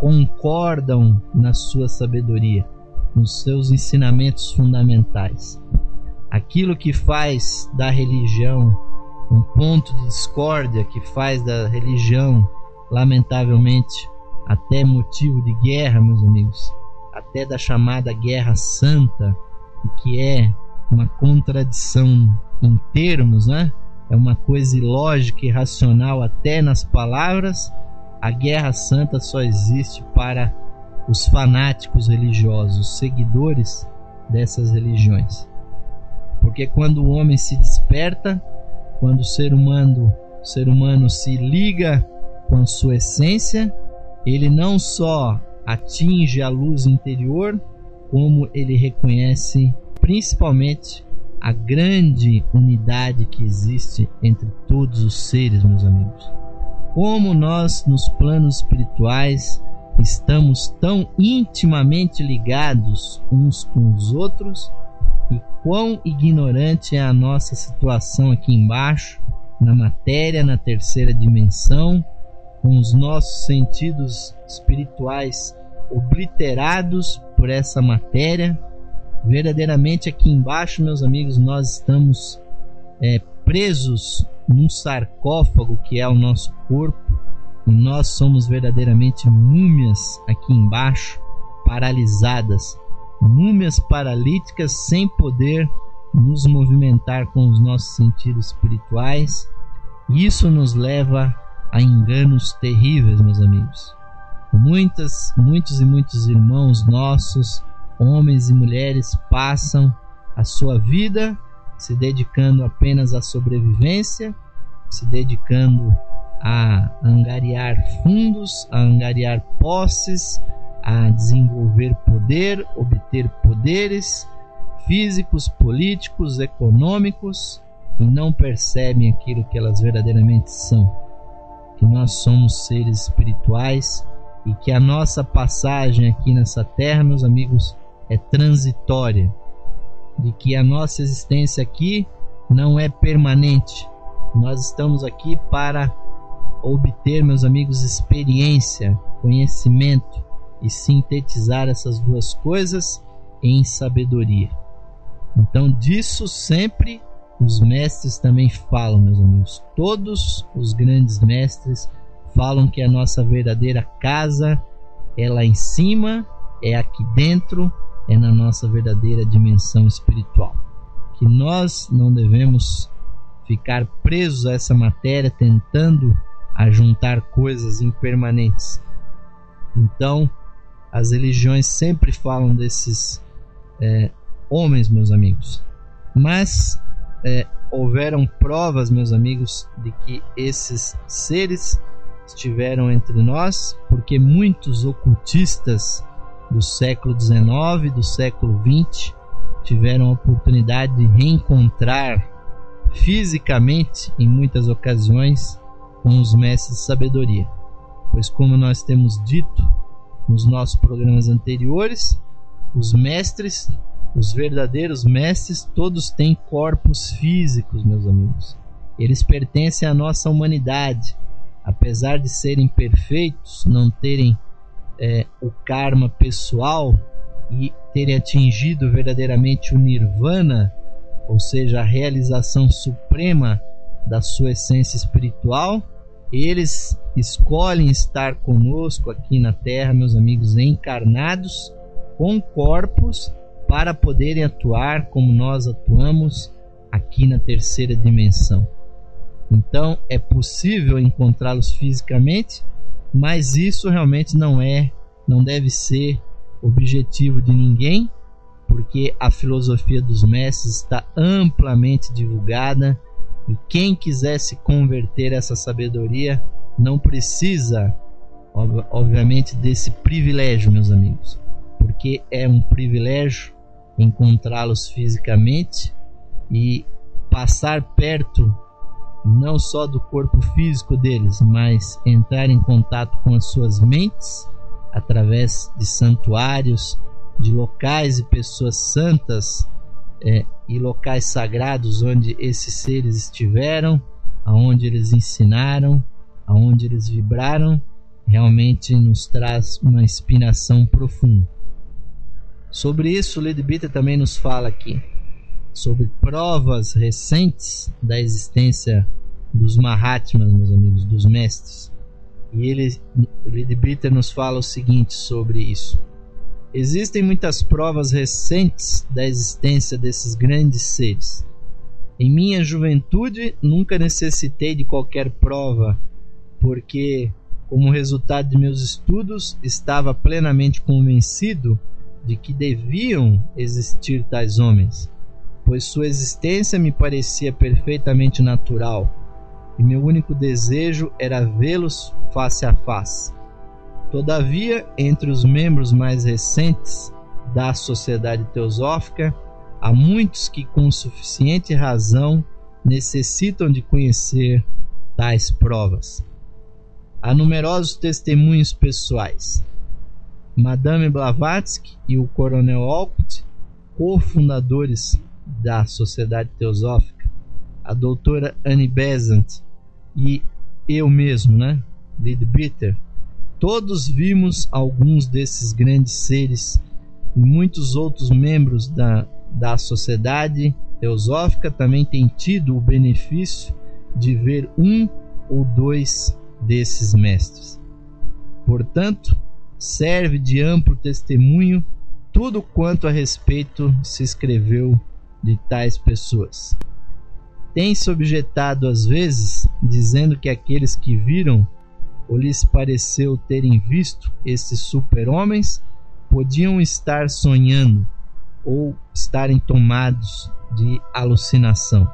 concordam na sua sabedoria, nos seus ensinamentos fundamentais. Aquilo que faz da religião um ponto de discórdia, que faz da religião, lamentavelmente, até motivo de guerra, meus amigos, até da chamada Guerra Santa, que é uma contradição em termos, né? É uma coisa ilógica e irracional até nas palavras. A Guerra Santa só existe para os fanáticos religiosos, os seguidores dessas religiões. Porque quando o homem se desperta, quando o ser humano, o ser humano se liga com a sua essência, ele não só atinge a luz interior, como ele reconhece principalmente a grande unidade que existe entre todos os seres, meus amigos. Como nós, nos planos espirituais, estamos tão intimamente ligados uns com os outros, e quão ignorante é a nossa situação aqui embaixo, na matéria, na terceira dimensão, com os nossos sentidos espirituais obliterados por essa matéria. Verdadeiramente aqui embaixo, meus amigos, nós estamos é, presos num sarcófago que é o nosso corpo, e nós somos verdadeiramente múmias aqui embaixo, paralisadas, múmias paralíticas sem poder nos movimentar com os nossos sentidos espirituais. Isso nos leva a enganos terríveis, meus amigos. Muitas, muitos e muitos irmãos nossos, homens e mulheres, passam a sua vida se dedicando apenas à sobrevivência, se dedicando a angariar fundos, a angariar posses, a desenvolver poder, obter poderes, físicos, políticos, econômicos, e não percebem aquilo que elas verdadeiramente são, que nós somos seres espirituais e que a nossa passagem aqui nessa terra, meus amigos, é transitória, de que a nossa existência aqui não é permanente. Nós estamos aqui para obter, meus amigos, experiência, conhecimento e sintetizar essas duas coisas em sabedoria. Então, disso sempre os mestres também falam, meus amigos. Todos os grandes mestres falam que a nossa verdadeira casa é lá em cima, é aqui dentro, é na nossa verdadeira dimensão espiritual. Que nós não devemos ficar presos a essa matéria, tentando ajuntar coisas impermanentes. Então, as religiões sempre falam desses é, homens, meus amigos. Mas é, houveram provas, meus amigos, de que esses seres estiveram entre nós, porque muitos ocultistas do século dezenove, do século vinte, tiveram a oportunidade de reencontrar fisicamente, em muitas ocasiões, com os mestres de sabedoria. Pois, como nós temos dito nos nossos programas anteriores, os mestres, os verdadeiros mestres, todos têm corpos físicos, meus amigos. Eles pertencem à nossa humanidade. Apesar de serem perfeitos, não terem é, o karma pessoal e terem atingido verdadeiramente o nirvana, ou seja, a realização suprema da sua essência espiritual, eles escolhem estar conosco aqui na Terra, meus amigos, encarnados, com corpos, para poderem atuar como nós atuamos aqui na terceira dimensão. Então é possível encontrá-los fisicamente, mas isso realmente não é, não deve ser objetivo de ninguém, porque a filosofia dos mestres está amplamente divulgada e quem quiser se converter a essa sabedoria não precisa, obviamente, desse privilégio, meus amigos, porque é um privilégio encontrá-los fisicamente e passar perto não só do corpo físico deles, mas entrar em contato com as suas mentes através de santuários, de locais e pessoas santas é, e locais sagrados onde esses seres estiveram, aonde eles ensinaram, aonde eles vibraram, realmente nos traz uma inspiração profunda. Sobre isso, o Leadbeater também nos fala aqui, sobre provas recentes da existência dos Mahatmas, meus amigos, dos mestres. E ele, o Leadbeater nos fala o seguinte sobre isso. Existem muitas provas recentes da existência desses grandes seres. Em minha juventude, nunca necessitei de qualquer prova, porque, como resultado de meus estudos, estava plenamente convencido de que deviam existir tais homens, pois sua existência me parecia perfeitamente natural, e meu único desejo era vê-los face a face. Todavia, entre os membros mais recentes da Sociedade Teosófica, há muitos que com suficiente razão necessitam de conhecer tais provas. Há numerosos testemunhos pessoais. Madame Blavatsky e o Coronel Olcott, cofundadores da Sociedade Teosófica, a doutora Annie Besant e eu mesmo, né, Leadbeater, todos vimos alguns desses grandes seres e muitos outros membros da, da Sociedade Teosófica também têm tido o benefício de ver um ou dois desses mestres. Portanto, serve de amplo testemunho tudo quanto a respeito se escreveu de tais pessoas. Tem-se objetado às vezes, dizendo que aqueles que viram ou lhes pareceu terem visto esses super-homens podiam estar sonhando ou estarem tomados de alucinação.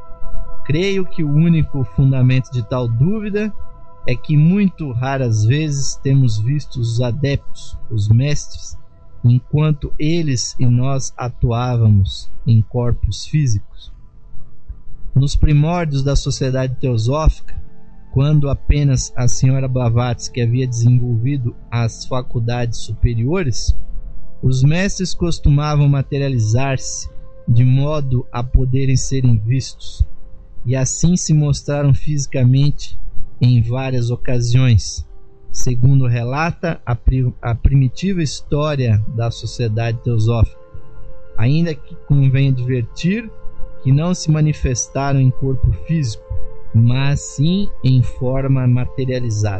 Creio que o único fundamento de tal dúvida é que muito raras vezes temos visto os adeptos, os mestres, enquanto eles e nós atuávamos em corpos físicos. Nos primórdios da sociedade teosófica, quando apenas a senhora Blavatsky havia desenvolvido as faculdades superiores, os mestres costumavam materializar-se de modo a poderem serem vistos, e assim se mostraram fisicamente em várias ocasiões, segundo relata a, pri- a primitiva história da sociedade teosófica, ainda que convém advertir que não se manifestaram em corpo físico, mas sim em forma materializada.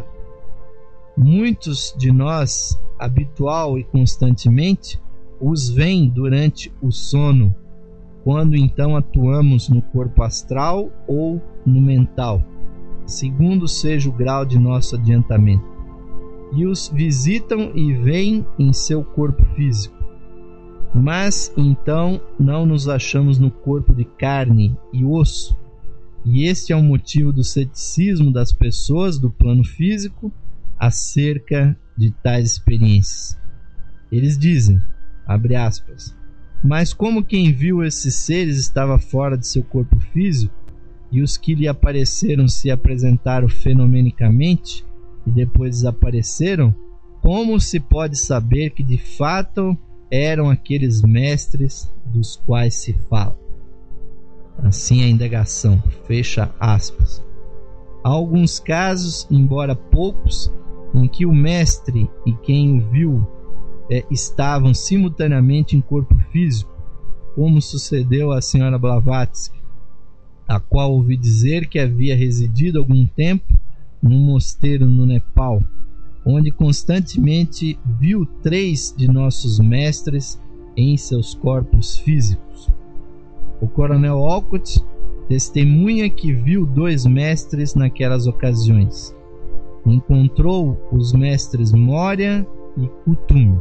Muitos de nós, habitual e constantemente, os veem durante o sono, quando então atuamos no corpo astral ou no mental, segundo seja o grau de nosso adiantamento, e os visitam e veem em seu corpo físico. Mas então não nos achamos no corpo de carne e osso, e este é o motivo do ceticismo das pessoas do plano físico acerca de tais experiências. Eles dizem, abre aspas, mas como quem viu esses seres estava fora de seu corpo físico, e os que lhe apareceram se apresentaram fenomenicamente e depois desapareceram, como se pode saber que de fato eram aqueles mestres dos quais se fala? Assim a indagação, fecha aspas. Há alguns casos, embora poucos, em que o mestre e quem o viu é, estavam simultaneamente em corpo físico, como sucedeu à senhora Blavatsky, a qual ouvi dizer que havia residido algum tempo num mosteiro no Nepal, onde constantemente viu três de nossos mestres em seus corpos físicos. O coronel Olcott testemunha que viu dois mestres naquelas ocasiões. Encontrou os mestres Moria e Kutum.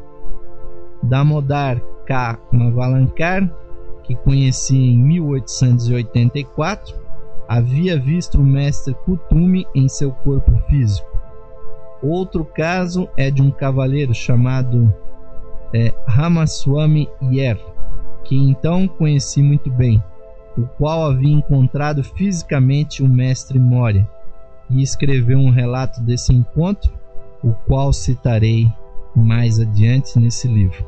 Damodar K. Mavalankar, que conhecia em mil oitocentos e oitenta e quatro, havia visto o mestre Kutum em seu corpo físico. Outro caso é de um cavaleiro chamado é, Ramaswamy Iyer, que então conheci muito bem, o qual havia encontrado fisicamente o mestre Moria, e escreveu um relato desse encontro, o qual citarei mais adiante nesse livro.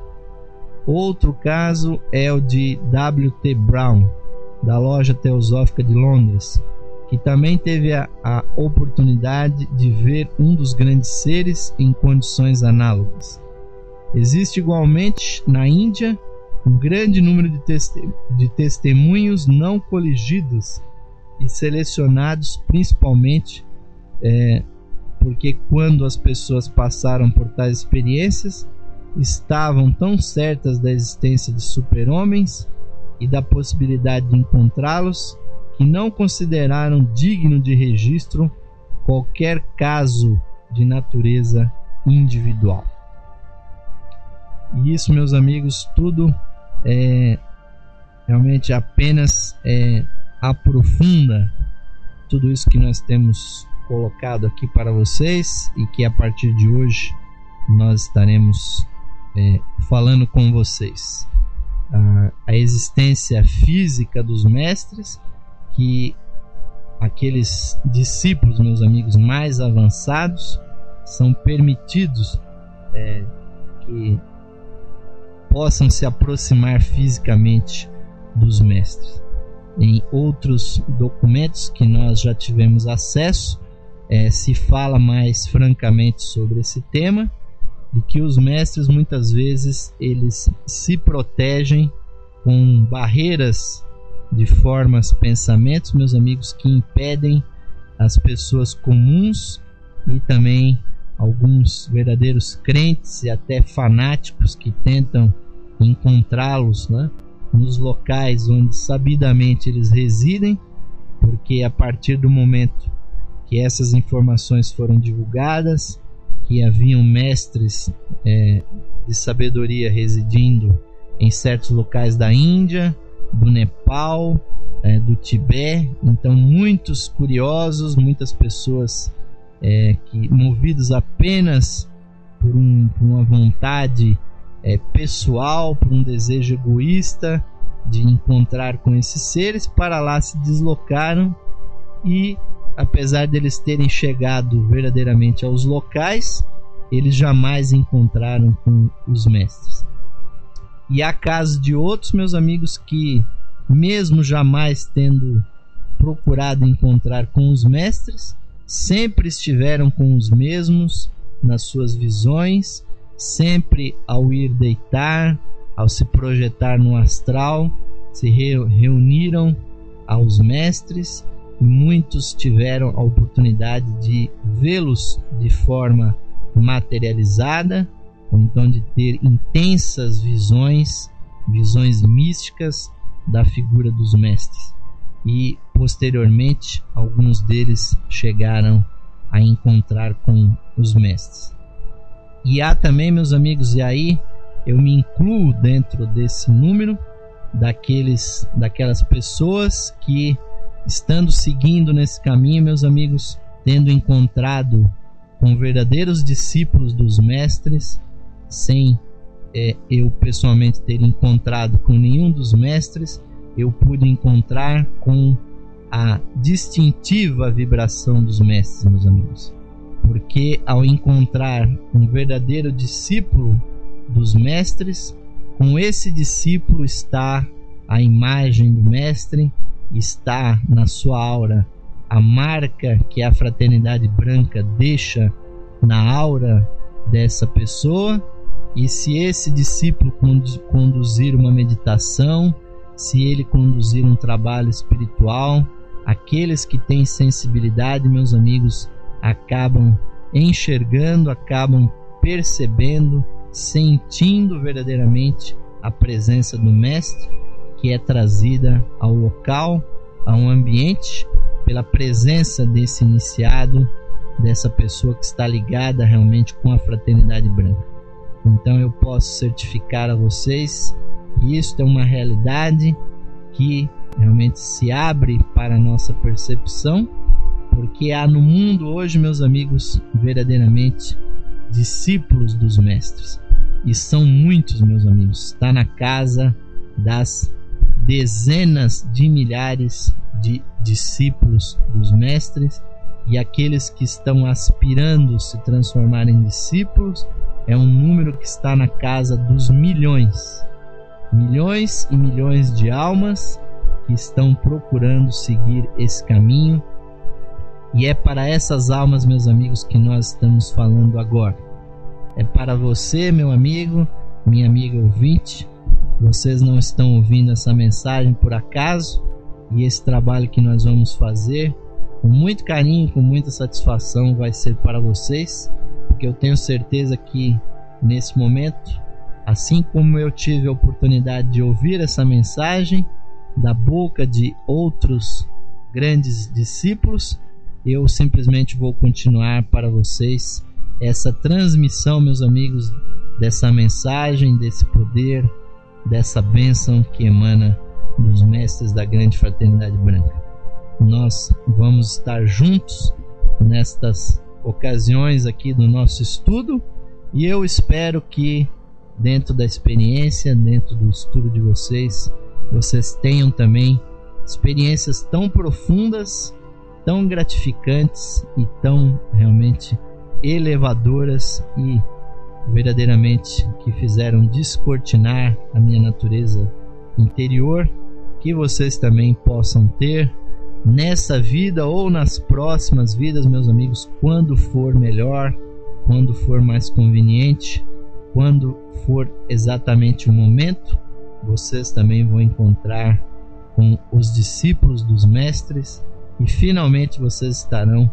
Outro caso é o de W T Brown, da Loja Teosófica de Londres, que também teve a, a oportunidade de ver um dos grandes seres em condições análogas. Existe igualmente na Índia um grande número de, teste- de testemunhos não coligidos e selecionados principalmente é, porque quando as pessoas passaram por tais experiências estavam tão certas da existência de super-homens e da possibilidade de encontrá-los que não consideraram digno de registro qualquer caso de natureza individual. E isso, meus amigos, tudo é, realmente apenas é, aprofunda tudo isso que nós temos colocado aqui para vocês e que a partir de hoje nós estaremos é, falando com vocês. A, a existência física dos mestres, que aqueles discípulos, meus amigos, mais avançados são permitidos é, que possam se aproximar fisicamente dos mestres. Em outros documentos que nós já tivemos acesso, é, se fala mais francamente sobre esse tema, de que os mestres muitas vezes eles se protegem com barreiras de formas, pensamentos, meus amigos, que impedem as pessoas comuns e também alguns verdadeiros crentes e até fanáticos que tentam encontrá-los, né, nos locais onde sabidamente eles residem, porque a partir do momento que essas informações foram divulgadas, que haviam mestres é, de sabedoria residindo em certos locais da Índia, do Nepal, é, do Tibete, então muitos curiosos, muitas pessoas é, que movidos apenas por, um, por uma vontade é, pessoal, por um desejo egoísta de encontrar com esses seres, para lá se deslocaram e, apesar deles terem chegado verdadeiramente aos locais, eles jamais encontraram com os mestres. E há casos de outros, meus amigos, que mesmo jamais tendo procurado encontrar com os mestres, sempre estiveram com os mesmos nas suas visões, sempre ao ir deitar, ao se projetar no astral, se reuniram aos mestres, e muitos tiveram a oportunidade de vê-los de forma materializada, ou então de ter intensas visões, visões místicas da figura dos mestres. E posteriormente alguns deles chegaram a encontrar com os mestres. E há também, meus amigos, e aí eu me incluo dentro desse número, daqueles, daquelas pessoas que, estando seguindo nesse caminho, meus amigos, tendo encontrado com verdadeiros discípulos dos mestres, sem é, eu pessoalmente ter encontrado com nenhum dos mestres, eu pude encontrar com a distintiva vibração dos mestres, meus amigos. Porque ao encontrar um verdadeiro discípulo dos mestres, com esse discípulo está a imagem do mestre, está na sua aura a marca que a fraternidade branca deixa na aura dessa pessoa. E se esse discípulo conduzir uma meditação, se ele conduzir um trabalho espiritual, aqueles que têm sensibilidade, meus amigos, acabam enxergando, acabam percebendo, sentindo verdadeiramente a presença do mestre, que é trazida ao local, a um ambiente, pela presença desse iniciado, dessa pessoa que está ligada realmente com a fraternidade branca. Então eu posso certificar a vocês que isto é uma realidade que realmente se abre para a nossa percepção, porque há no mundo hoje, meus amigos, verdadeiramente discípulos dos mestres, e são muitos, meus amigos. Está na casa das dezenas de milhares de discípulos dos mestres, e aqueles que estão aspirando a se transformar em discípulos é um número que está na casa dos milhões, milhões e milhões de almas que estão procurando seguir esse caminho. E é para essas almas, meus amigos, que nós estamos falando agora. É para você, meu amigo, minha amiga ouvinte. Vocês não estão ouvindo essa mensagem por acaso, e esse trabalho que nós vamos fazer com muito carinho, com muita satisfação, vai ser para vocês, porque eu tenho certeza que nesse momento, assim como eu tive a oportunidade de ouvir essa mensagem da boca de outros grandes discípulos, eu simplesmente vou continuar para vocês essa transmissão, meus amigos, dessa mensagem, desse poder, dessa bênção que emana dos mestres da grande fraternidade branca. Nós vamos estar juntos nestas ocasiões aqui do nosso estudo, e eu espero que dentro da experiência, dentro do estudo de vocês, vocês tenham também experiências tão profundas, tão gratificantes e tão realmente elevadoras, e verdadeiramente que fizeram descortinar a minha natureza interior, que vocês também possam ter nessa vida ou nas próximas vidas, meus amigos, quando for melhor, quando for mais conveniente, quando for exatamente o momento, vocês também vão encontrar com os discípulos dos mestres, e finalmente vocês estarão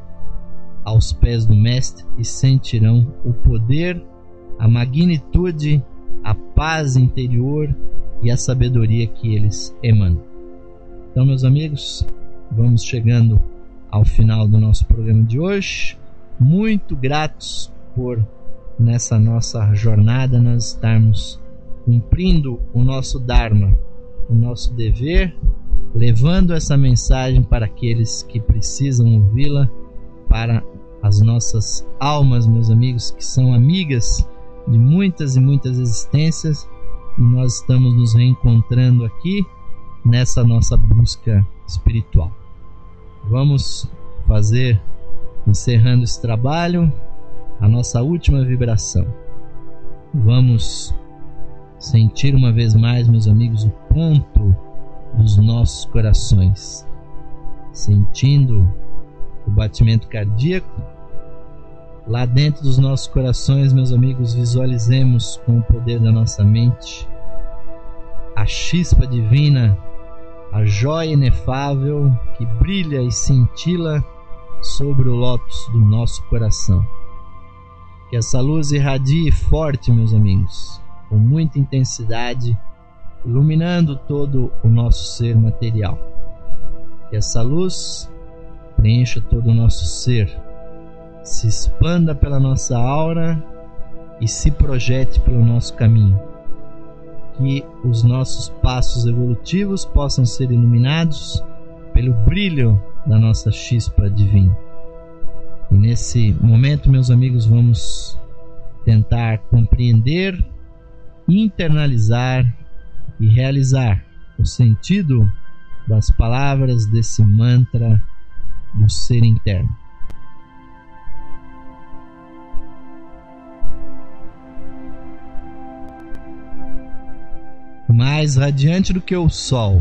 aos pés do mestre e sentirão o poder, a magnitude, a paz interior e a sabedoria que eles emanam. Então, meus amigos, vamos chegando ao final do nosso programa de hoje. Muito gratos por, nessa nossa jornada, nós estarmos cumprindo o nosso Dharma, o nosso dever, levando essa mensagem para aqueles que precisam ouvi-la, para as nossas almas, meus amigos, que são amigas de muitas e muitas existências, e nós estamos nos reencontrando aqui nessa nossa busca espiritual. Vamos fazer, encerrando esse trabalho, a nossa última vibração. Vamos sentir uma vez mais, meus amigos, o ponto dos nossos corações, sentindo o batimento cardíaco. Lá dentro dos nossos corações, meus amigos, visualizemos com o poder da nossa mente a chispa divina, a joia inefável que brilha e cintila sobre o lótus do nosso coração. Que essa luz irradie forte, meus amigos, com muita intensidade, iluminando todo o nosso ser material. Que essa luz preencha todo o nosso ser, se expanda pela nossa aura e se projete pelo nosso caminho. Que os nossos passos evolutivos possam ser iluminados pelo brilho da nossa chispa divina. E nesse momento, meus amigos, vamos tentar compreender, internalizar e realizar o sentido das palavras desse mantra do ser interno. Mais radiante do que o sol,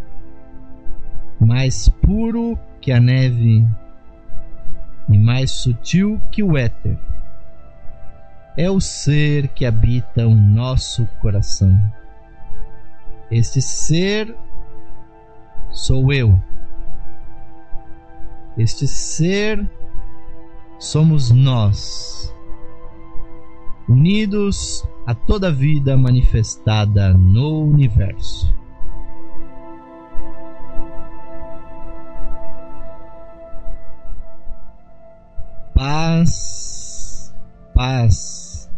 mais puro que a neve e mais sutil que o éter, é o ser que habita o nosso coração. Este ser sou eu. Este ser somos nós, unidos a toda vida manifestada no universo. Paz, paz,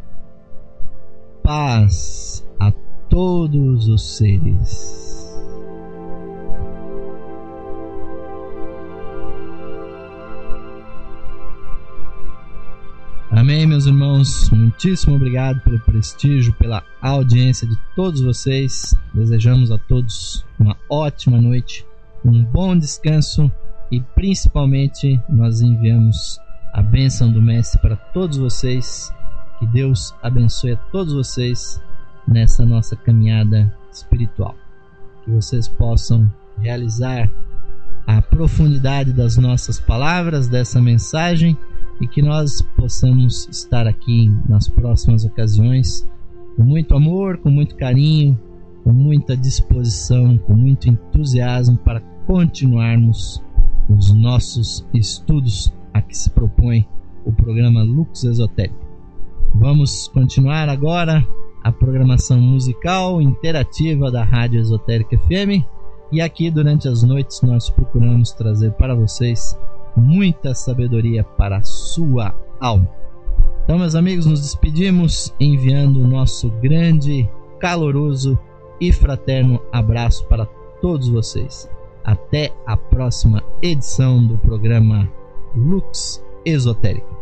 paz a todos os seres. Amém, meus irmãos. Muitíssimo obrigado pelo prestígio, pela audiência de todos vocês. Desejamos a todos uma ótima noite, um bom descanso e principalmente nós enviamos a bênção do Mestre para todos vocês. Que Deus abençoe a todos vocês nessa nossa caminhada espiritual. Que vocês possam realizar a profundidade das nossas palavras, dessa mensagem, e que nós possamos estar aqui nas próximas ocasiões com muito amor, com muito carinho, com muita disposição, com muito entusiasmo para continuarmos os nossos estudos a que se propõe o programa Lux Esotérico. Vamos continuar agora a programação musical interativa da Rádio Esotérica F M, e aqui durante as noites nós procuramos trazer para vocês muita sabedoria para a sua alma. Então, meus amigos, nos despedimos enviando o nosso grande, caloroso e fraterno abraço para todos vocês. Até a próxima edição do programa Lux Esotérico.